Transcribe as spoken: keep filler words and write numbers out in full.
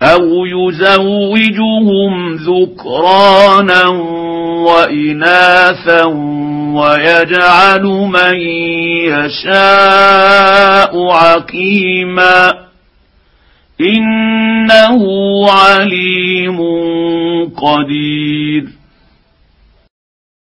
أو يزوجهم ذكرانا وإناثا ويجعل من يشاء عقيما إنه عليم قدير.